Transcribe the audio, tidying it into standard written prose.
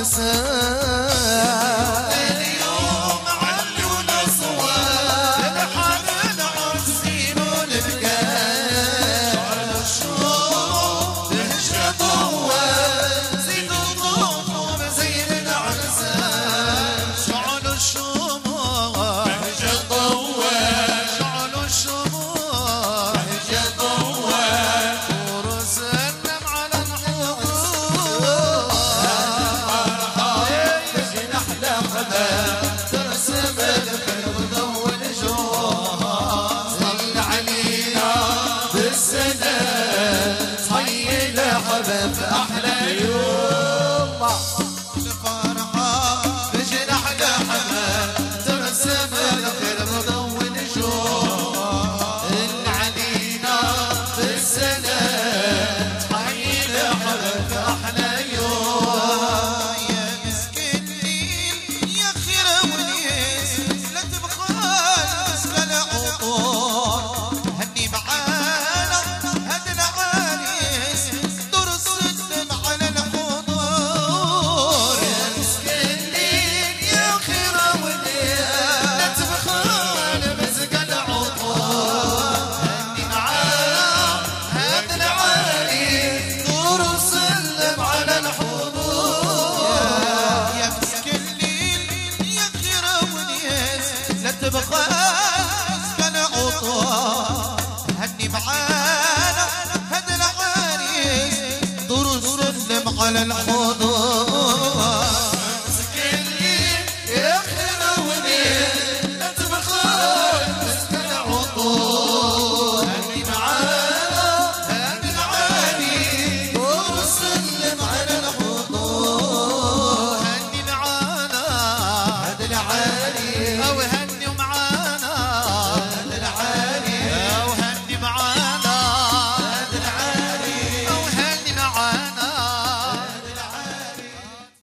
عرسان اليوم علون اصوات الحان العرسين والبكاء شعل الشوق تهجى ضوات زيد الضوف ومزين العرسان شعل الشوق تهجى ضوات شعل الشوق تهجى ضوات ورسلم على الحضور ترسم الخير ضوء الجوهر زل علينا بالسنة صحي لحبب أحلى يوم الفرحة بجناح لحبب ترسم الخير ضوء الجوهر زل علينا بالسنة صحي لحبب أحلى يوم يا مسكين يا خير ونيس لا تبخل مسكن عطور هني معانا هد العريس درس الدم على الحضور يا مسكين يا خير ونيس لا تبخل مسكن عطور هني معانا هد العريس درس الدم على الحضور يا مسكين يا خير ونيس لا تبخل مسكن عطور هني معانا هد العريس درس الدم على الحضور